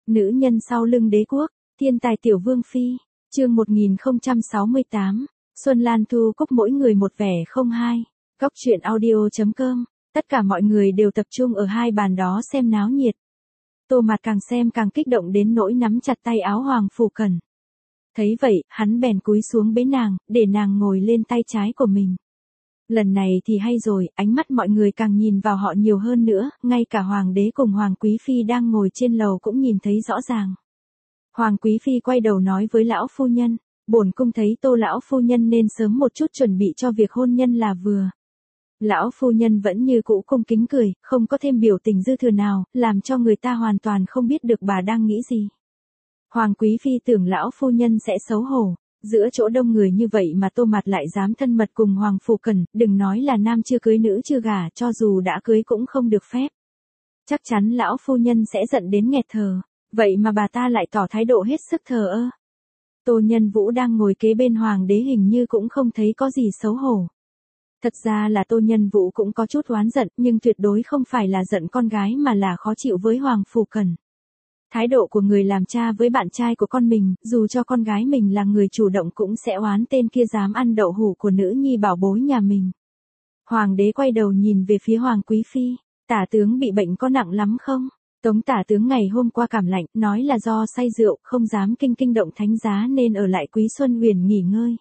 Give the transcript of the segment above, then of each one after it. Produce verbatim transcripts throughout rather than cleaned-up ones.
Nữ nhân sau lưng đế quốc, thiên tài tiểu vương phi, chương một nghìn không trăm sáu mươi tám, Xuân Lan Thu Cúc mỗi người một vẻ không hai, góc truyện audio.com, tất cả mọi người đều tập trung ở hai bàn đó xem náo nhiệt. Tô Mạt càng xem càng kích động đến nỗi nắm chặt tay áo Hoàng Phủ Cẩn. Thấy vậy, hắn bèn cúi xuống bế nàng, để nàng ngồi lên tay trái của mình. Lần này thì hay rồi, ánh mắt mọi người càng nhìn vào họ nhiều hơn nữa, ngay cả Hoàng đế cùng Hoàng Quý Phi đang ngồi trên lầu cũng nhìn thấy rõ ràng. Hoàng Quý Phi quay đầu nói với lão phu nhân, bổn cung thấy Tô lão phu nhân nên sớm một chút chuẩn bị cho việc hôn nhân là vừa. Lão phu nhân vẫn như cũ cung kính cười, không có thêm biểu tình dư thừa nào, làm cho người ta hoàn toàn không biết được bà đang nghĩ gì. Hoàng Quý Phi tưởng lão phu nhân sẽ xấu hổ, giữa chỗ đông người như vậy mà Tô Mạt lại dám thân mật cùng Hoàng Phủ Cẩn, đừng nói là nam chưa cưới nữ chưa gả, cho dù đã cưới cũng không được phép. Chắc chắn lão phu nhân sẽ giận đến nghẹt thở, vậy mà bà ta lại tỏ thái độ hết sức thờ ơ. Tô Nhân Vũ đang ngồi kế bên Hoàng đế hình như cũng không thấy có gì xấu hổ. Thật ra là Tô Nhân Vũ cũng có chút oán giận, nhưng tuyệt đối không phải là giận con gái mà là khó chịu với Hoàng Phủ Cẩn. Thái độ của người làm cha với bạn trai của con mình, dù cho con gái mình là người chủ động cũng sẽ oán tên kia dám ăn đậu hũ của nữ nhi bảo bối nhà mình. Hoàng đế quay đầu nhìn về phía Hoàng Quý Phi, tả tướng bị bệnh có nặng lắm không? Tống tả tướng ngày hôm qua cảm lạnh, nói là do say rượu, không dám kinh kinh động thánh giá nên ở lại Quý Xuân Huyền nghỉ ngơi.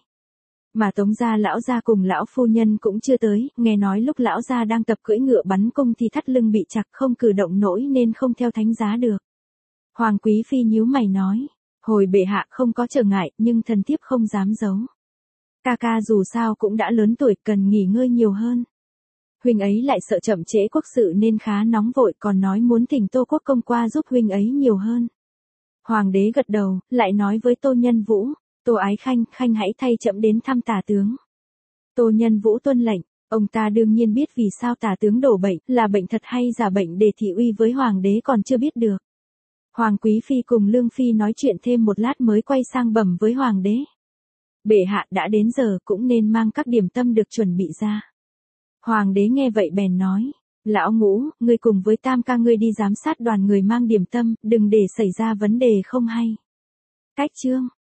Mà Tống gia lão gia cùng lão phu nhân cũng chưa tới, nghe nói lúc lão gia đang tập cưỡi ngựa bắn cung thì thắt lưng bị chặt không cử động nổi nên không theo thánh giá được. Hoàng Quý Phi nhíu mày nói, hồi bệ hạ không có trở ngại, nhưng thần thiếp không dám giấu. Ca ca dù sao cũng đã lớn tuổi, cần nghỉ ngơi nhiều hơn. Huynh ấy lại sợ chậm trễ quốc sự nên khá nóng vội, còn nói muốn thỉnh Tô Quốc công qua giúp huynh ấy nhiều hơn. Hoàng đế gật đầu, lại nói với Tô Nhân Vũ, Tô Ái Khanh, Khanh hãy thay trẫm đến thăm tả tướng. Tô Nhân Vũ tuân lệnh, ông ta đương nhiên biết vì sao tả tướng đổ bệnh, là bệnh thật hay giả bệnh để thị uy với Hoàng đế còn chưa biết được. Hoàng Quý Phi cùng Lương Phi nói chuyện thêm một lát mới quay sang bẩm với Hoàng đế. Bệ hạ đã đến giờ cũng nên mang các điểm tâm được chuẩn bị ra. Hoàng đế nghe vậy bèn nói, lão Ngũ, ngươi cùng với tam ca ngươi đi giám sát đoàn người mang điểm tâm, đừng để xảy ra vấn đề không hay. Cách chương,